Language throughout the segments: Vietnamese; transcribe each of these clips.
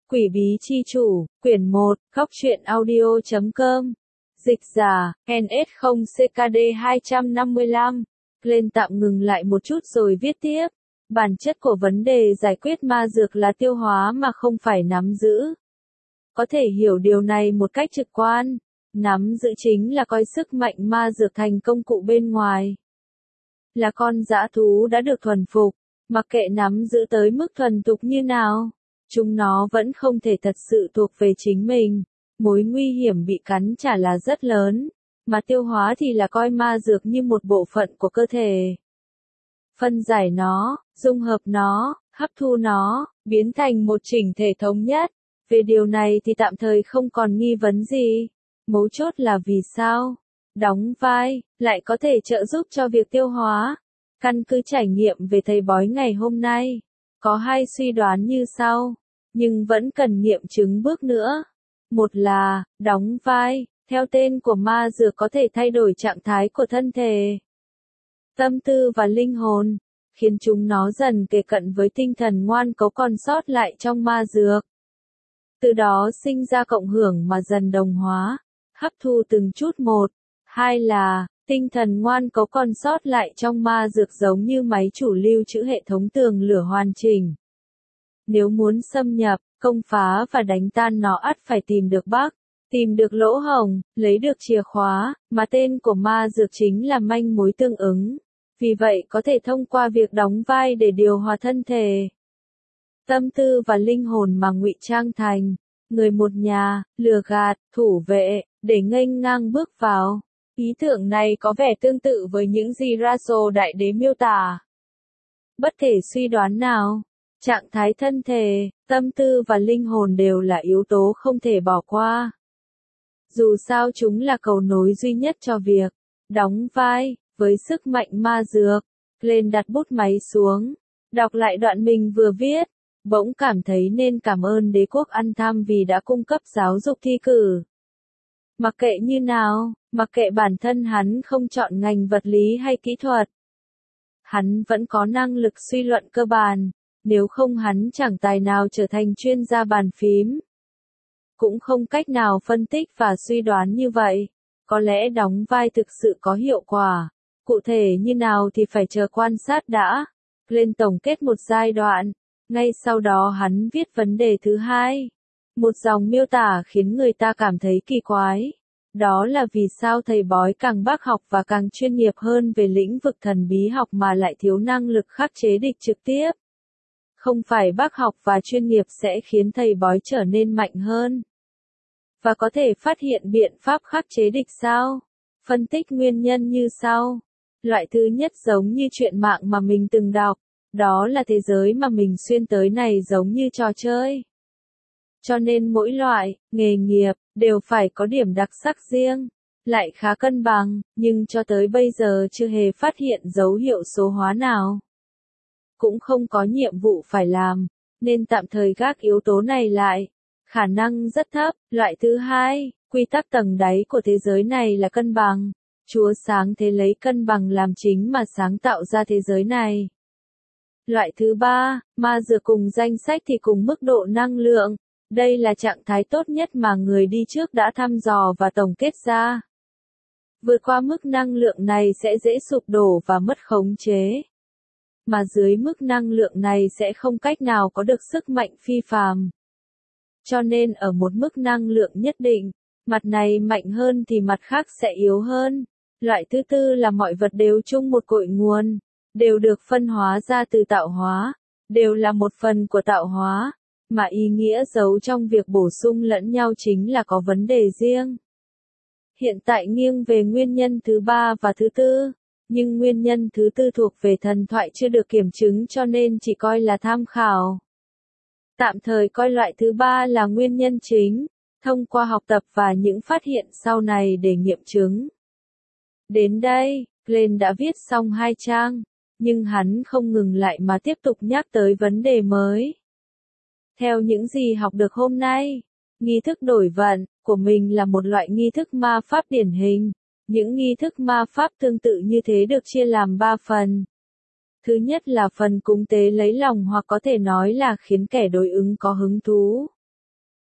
Quỷ bí chi chủ, quyển 1, góc truyện audio.com. Dịch giả, NS0CKD255. Lên tạm ngừng lại một chút rồi viết tiếp. Bản chất của vấn đề giải quyết ma dược là tiêu hóa mà không phải nắm giữ. Có thể hiểu điều này một cách trực quan. Nắm giữ chính là coi sức mạnh ma dược thành công cụ bên ngoài. Là con dã thú đã được thuần phục, mặc kệ nắm giữ tới mức thuần thục như nào, chúng nó vẫn không thể thật sự thuộc về chính mình. Mối nguy hiểm bị cắn chả là rất lớn, mà tiêu hóa thì là coi ma dược như một bộ phận của cơ thể. Phân giải nó, dung hợp nó, hấp thu nó, biến thành một chỉnh thể thống nhất. Về điều này thì tạm thời không còn nghi vấn gì. Mấu chốt là vì sao? Đóng vai, lại có thể trợ giúp cho việc tiêu hóa. Căn cứ trải nghiệm về thầy bói ngày hôm nay, có hai suy đoán như sau, nhưng vẫn cần nghiệm chứng bước nữa. Một là, đóng vai, theo tên của ma dược có thể thay đổi trạng thái của thân thể, tâm tư và linh hồn, khiến chúng nó dần kề cận với tinh thần ngoan cố còn sót lại trong ma dược. Từ đó sinh ra cộng hưởng mà dần đồng hóa, hấp thu từng chút một. Hai là, tinh thần ngoan cố còn sót lại trong ma dược giống như máy chủ lưu trữ hệ thống tường lửa hoàn chỉnh. Nếu muốn xâm nhập, công phá và đánh tan nó ắt phải tìm được bug, tìm được lỗ hổng, lấy được chìa khóa, mà tên của ma dược chính là manh mối tương ứng. Vì vậy có thể thông qua việc đóng vai để điều hòa thân thể, tâm tư và linh hồn mà ngụy trang thành người một nhà, lừa gạt, thủ vệ, để nghênh ngang bước vào. Ý tưởng này có vẻ tương tự với những gì Russell Đại Đế miêu tả. Bất kể suy đoán nào, trạng thái thân thể, tâm tư và linh hồn đều là yếu tố không thể bỏ qua. Dù sao chúng là cầu nối duy nhất cho việc đóng vai với sức mạnh ma dược. Lên đặt bút máy xuống, đọc lại đoạn mình vừa viết, bỗng cảm thấy nên cảm ơn đế quốc ăn thăm vì đã cung cấp giáo dục thi cử. Mặc kệ như nào, mặc kệ bản thân hắn không chọn ngành vật lý hay kỹ thuật, hắn vẫn có năng lực suy luận cơ bản, nếu không hắn chẳng tài nào trở thành chuyên gia bàn phím. Cũng không cách nào phân tích và suy đoán như vậy. Có lẽ đóng vai thực sự có hiệu quả. Cụ thể như nào thì phải chờ quan sát đã. Lên tổng kết một giai đoạn. Ngay sau đó hắn viết vấn đề thứ hai. Một dòng miêu tả khiến người ta cảm thấy kỳ quái. Đó là vì sao thầy bói càng bác học và càng chuyên nghiệp hơn về lĩnh vực thần bí học mà lại thiếu năng lực khắc chế địch trực tiếp. Không phải bác học và chuyên nghiệp sẽ khiến thầy bói trở nên mạnh hơn và có thể phát hiện biện pháp khắc chế địch sao? Phân tích nguyên nhân như sau. Loại thứ nhất giống như chuyện mạng mà mình từng đọc, đó là thế giới mà mình xuyên tới này giống như trò chơi. Cho nên mỗi loại, nghề nghiệp, đều phải có điểm đặc sắc riêng, lại khá cân bằng, nhưng cho tới bây giờ chưa hề phát hiện dấu hiệu số hóa nào. Cũng không có nhiệm vụ phải làm, nên tạm thời gác yếu tố này lại. Khả năng rất thấp. Loại thứ hai, quy tắc tầng đáy của thế giới này là cân bằng. Chúa sáng thế lấy cân bằng làm chính mà sáng tạo ra thế giới này. Loại thứ ba, ma dược cùng danh sách thì cùng mức độ năng lượng. Đây là trạng thái tốt nhất mà người đi trước đã thăm dò và tổng kết ra. Vượt qua mức năng lượng này sẽ dễ sụp đổ và mất khống chế. Mà dưới mức năng lượng này sẽ không cách nào có được sức mạnh phi phàm. Cho nên ở một mức năng lượng nhất định, mặt này mạnh hơn thì mặt khác sẽ yếu hơn. Loại thứ tư là mọi vật đều chung một cội nguồn, đều được phân hóa ra từ tạo hóa, đều là một phần của tạo hóa, mà ý nghĩa giấu trong việc bổ sung lẫn nhau chính là có vấn đề riêng. Hiện tại nghiêng về nguyên nhân thứ ba và thứ tư, nhưng nguyên nhân thứ tư thuộc về thần thoại chưa được kiểm chứng cho nên chỉ coi là tham khảo. Tạm thời coi loại thứ ba là nguyên nhân chính, thông qua học tập và những phát hiện sau này để nghiệm chứng. Đến đây, Glenn đã viết xong 2 trang, nhưng hắn không ngừng lại mà tiếp tục nhắc tới vấn đề mới. Theo những gì học được hôm nay, nghi thức đổi vận của mình là một loại nghi thức ma pháp điển hình. Những nghi thức ma pháp tương tự như thế được chia làm 3 phần. Thứ nhất là phần cúng tế lấy lòng hoặc có thể nói là khiến kẻ đối ứng có hứng thú.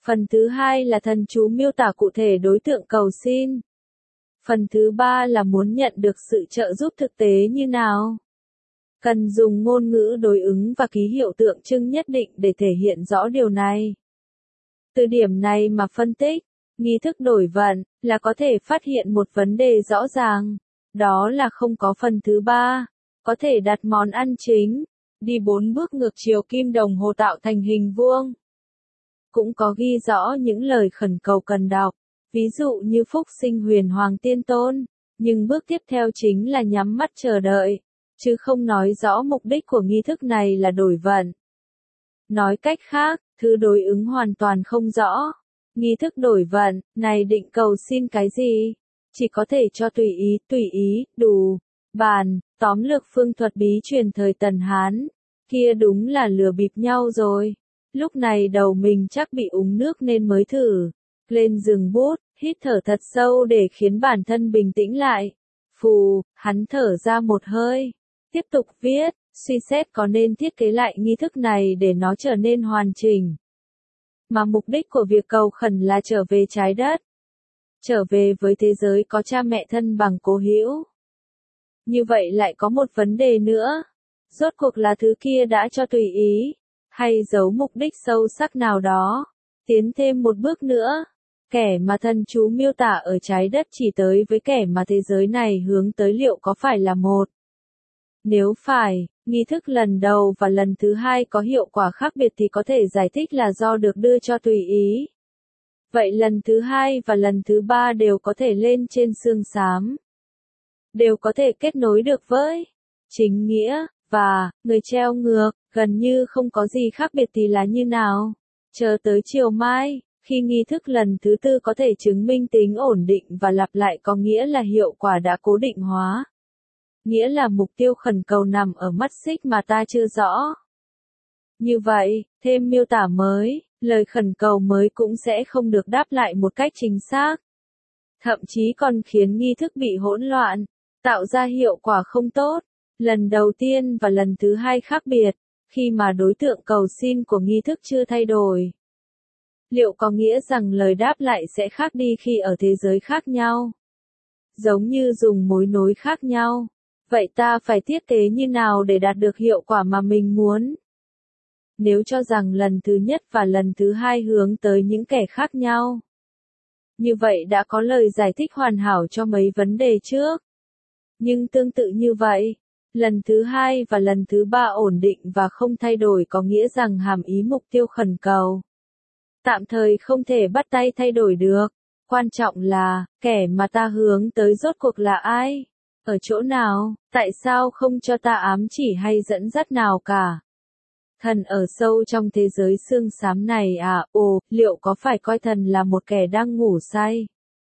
Phần thứ hai là thần chú miêu tả cụ thể đối tượng cầu xin. Phần thứ ba là muốn nhận được sự trợ giúp thực tế như nào. Cần dùng ngôn ngữ đối ứng và ký hiệu tượng trưng nhất định để thể hiện rõ điều này. Từ điểm này mà phân tích, nghi thức đổi vận là có thể phát hiện một vấn đề rõ ràng, đó là không có phần thứ ba, có thể đặt món ăn chính, đi 4 bước ngược chiều kim đồng hồ tạo thành hình vuông. Cũng có ghi rõ những lời khẩn cầu cần đọc, ví dụ như phúc sinh huyền hoàng tiên tôn, nhưng bước tiếp theo chính là nhắm mắt chờ đợi, chứ không nói rõ mục đích của nghi thức này là đổi vận. Nói cách khác, thứ đối ứng hoàn toàn không rõ. Nghi thức đổi vận này định cầu xin cái gì? Chỉ có thể cho tùy ý, đủ, bàn, tóm lược phương thuật bí truyền thời Tần Hán. Kia đúng là lừa bịp nhau rồi. Lúc này đầu mình chắc bị úng nước nên mới thử. Lên giường bút, hít thở thật sâu để khiến bản thân bình tĩnh lại. Phù, hắn thở ra một hơi. Tiếp tục viết, suy xét có nên thiết kế lại nghi thức này để nó trở nên hoàn chỉnh. Mà mục đích của việc cầu khẩn là trở về trái đất. Trở về với thế giới có cha mẹ thân bằng cố hữu. Như vậy lại có một vấn đề nữa. Rốt cuộc là thứ kia đã cho tùy ý, hay giấu mục đích sâu sắc nào đó. Tiến thêm một bước nữa. Kẻ mà thần chú miêu tả ở trái đất chỉ tới với kẻ mà thế giới này hướng tới liệu có phải là một? Nếu phải, nghi thức lần đầu và lần thứ hai có hiệu quả khác biệt thì có thể giải thích là do được đưa cho tùy ý. Vậy lần thứ hai và lần thứ ba đều có thể lên trên xương xám. Đều có thể kết nối được với chính nghĩa, và người treo ngược, gần như không có gì khác biệt thì là như nào? Chờ tới chiều mai, khi nghi thức lần thứ tư có thể chứng minh tính ổn định và lặp lại có nghĩa là hiệu quả đã cố định hóa. Nghĩa là mục tiêu khẩn cầu nằm ở mắt xích mà ta chưa rõ. Như vậy, thêm miêu tả mới, lời khẩn cầu mới cũng sẽ không được đáp lại một cách chính xác. Thậm chí còn khiến nghi thức bị hỗn loạn, tạo ra hiệu quả không tốt. Lần đầu tiên và lần thứ hai khác biệt, khi mà đối tượng cầu xin của nghi thức chưa thay đổi. Liệu có nghĩa rằng lời đáp lại sẽ khác đi khi ở thế giới khác nhau? Giống như dùng mối nối khác nhau. Vậy ta phải thiết kế như nào để đạt được hiệu quả mà mình muốn? Nếu cho rằng lần thứ nhất và lần thứ hai hướng tới những kẻ khác nhau. Như vậy đã có lời giải thích hoàn hảo cho mấy vấn đề trước. Nhưng tương tự như vậy, lần thứ hai và lần thứ ba ổn định và không thay đổi có nghĩa rằng hàm ý mục tiêu khẩn cầu. Tạm thời không thể bắt tay thay đổi được. Quan trọng là, kẻ mà ta hướng tới rốt cuộc là ai? Ở chỗ nào? Tại sao không cho ta ám chỉ hay dẫn dắt nào cả? Thần ở sâu trong thế giới xương xám này à? Liệu có phải coi thần là một kẻ đang ngủ say?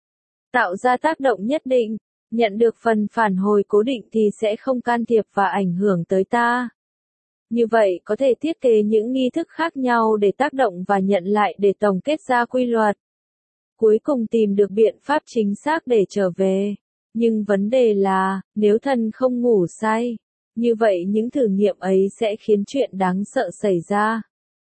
Tạo ra tác động nhất định, nhận được phần phản hồi cố định thì sẽ không can thiệp và ảnh hưởng tới ta. Như vậy có thể thiết kế những nghi thức khác nhau để tác động và nhận lại để tổng kết ra quy luật. Cuối cùng tìm được biện pháp chính xác để trở về. Nhưng vấn đề là, nếu thần không ngủ say, như vậy những thử nghiệm ấy sẽ khiến chuyện đáng sợ xảy ra.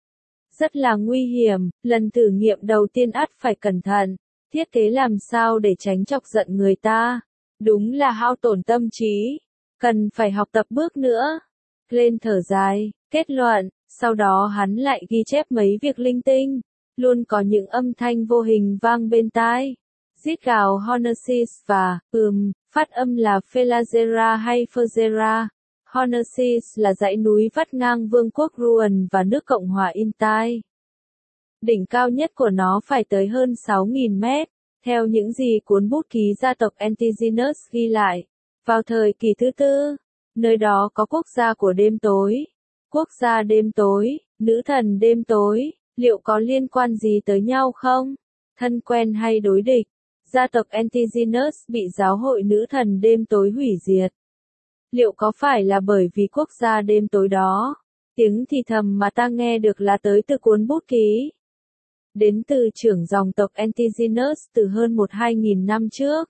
Rất là nguy hiểm, lần thử nghiệm đầu tiên ắt phải cẩn thận, thiết kế làm sao để tránh chọc giận người ta. Đúng là hao tổn tâm trí, cần phải học tập bước nữa. Lên thở dài, kết luận, sau đó hắn lại ghi chép mấy việc linh tinh, luôn có những âm thanh vô hình vang bên tai. Rít gào Honesis và, phát âm là Felazera hay Fezera. Honesis là dãy núi vắt ngang vương quốc Ruan và nước Cộng hòa Intai. Đỉnh cao nhất của nó phải tới hơn 6.000 mét, theo những gì cuốn bút ký gia tộc Antigenus ghi lại. Vào thời kỳ thứ tư, nơi đó có quốc gia của đêm tối. Quốc gia đêm tối, nữ thần đêm tối, liệu có liên quan gì tới nhau không? Thân quen hay đối địch? Gia tộc Antigenus bị giáo hội nữ thần đêm tối hủy diệt. Liệu có phải là bởi vì quốc gia đêm tối đó? Tiếng thì thầm mà ta nghe được là tới từ cuốn bút ký. Đến từ trưởng dòng tộc Antigenus từ hơn 1-2.000 năm trước.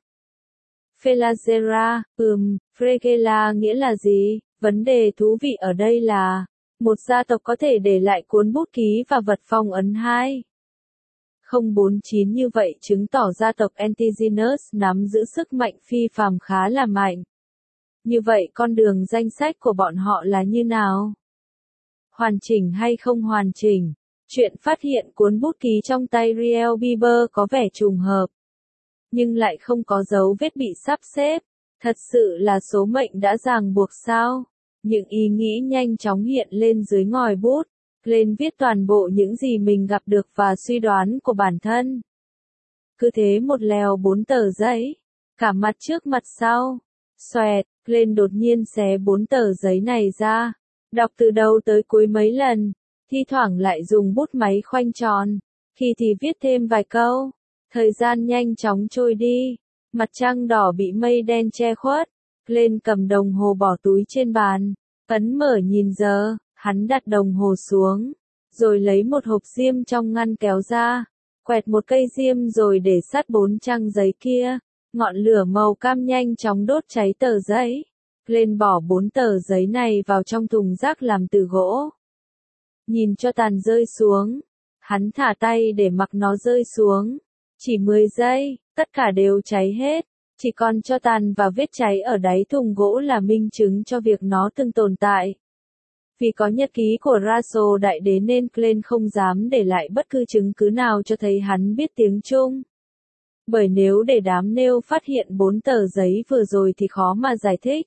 Felazera, Fregela nghĩa là gì? Vấn đề thú vị ở đây là, một gia tộc có thể để lại cuốn bút ký và vật phong ấn 2. 049 như vậy chứng tỏ gia tộc Antigenus nắm giữ sức mạnh phi phàm khá là mạnh. Như vậy con đường danh sách của bọn họ là như nào? Hoàn chỉnh hay không hoàn chỉnh? Chuyện phát hiện cuốn bút ký trong tay Riel Bieber có vẻ trùng hợp, nhưng lại không có dấu vết bị sắp xếp. Thật sự là số mệnh đã ràng buộc sao? Những ý nghĩ nhanh chóng hiện lên dưới ngòi bút. Lên viết toàn bộ những gì mình gặp được và suy đoán của bản thân. Cứ thế một lèo 4 tờ giấy, cả mặt trước mặt sau. Xoẹt, lên đột nhiên xé 4 tờ giấy này ra, đọc từ đầu tới cuối mấy lần, thi thoảng lại dùng bút máy khoanh tròn, khi thì viết thêm vài câu. Thời gian nhanh chóng trôi đi, mặt trăng đỏ bị mây đen che khuất. Lên cầm đồng hồ bỏ túi trên bàn, ấn mở nhìn giờ. Hắn đặt đồng hồ xuống, rồi lấy một hộp diêm trong ngăn kéo ra, quẹt một cây diêm rồi để sát 4 trang giấy kia. Ngọn lửa màu cam nhanh chóng đốt cháy tờ giấy. Lên bỏ 4 tờ giấy này vào trong thùng rác làm từ gỗ. Nhìn cho tàn rơi xuống. Hắn thả tay để mặc nó rơi xuống. Chỉ 10 giây, tất cả đều cháy hết. Chỉ còn cho tàn và vết cháy ở đáy thùng gỗ là minh chứng cho việc nó từng tồn tại. Vì có nhật ký của Russell đại đế nên Glenn không dám để lại bất cứ chứng cứ nào cho thấy hắn biết tiếng Trung. Bởi nếu để đám nêu phát hiện 4 tờ giấy vừa rồi thì khó mà giải thích.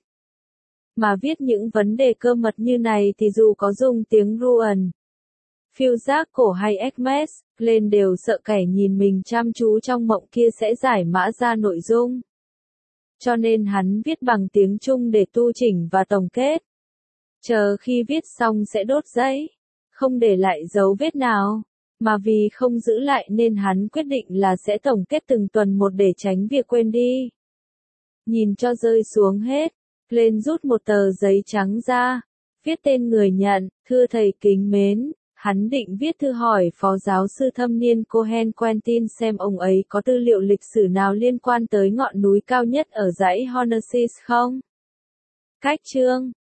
Mà viết những vấn đề cơ mật như này thì dù có dùng tiếng Ruan, phiêu giác cổ hay Ekmes, Glenn đều sợ kẻ nhìn mình chăm chú trong mộng kia sẽ giải mã ra nội dung. Cho nên hắn viết bằng tiếng Trung để tu chỉnh và tổng kết. Chờ khi viết xong sẽ đốt giấy, không để lại dấu vết nào, mà vì không giữ lại nên hắn quyết định là sẽ tổng kết từng tuần một để tránh việc quên đi. Nhìn cho rơi xuống hết, lên rút một tờ giấy trắng ra, viết tên người nhận, thưa thầy kính mến, hắn định viết thư hỏi phó giáo sư thâm niên Cohen Quentin xem ông ấy có tư liệu lịch sử nào liên quan tới ngọn núi cao nhất ở dãy Hornices không? Cách chương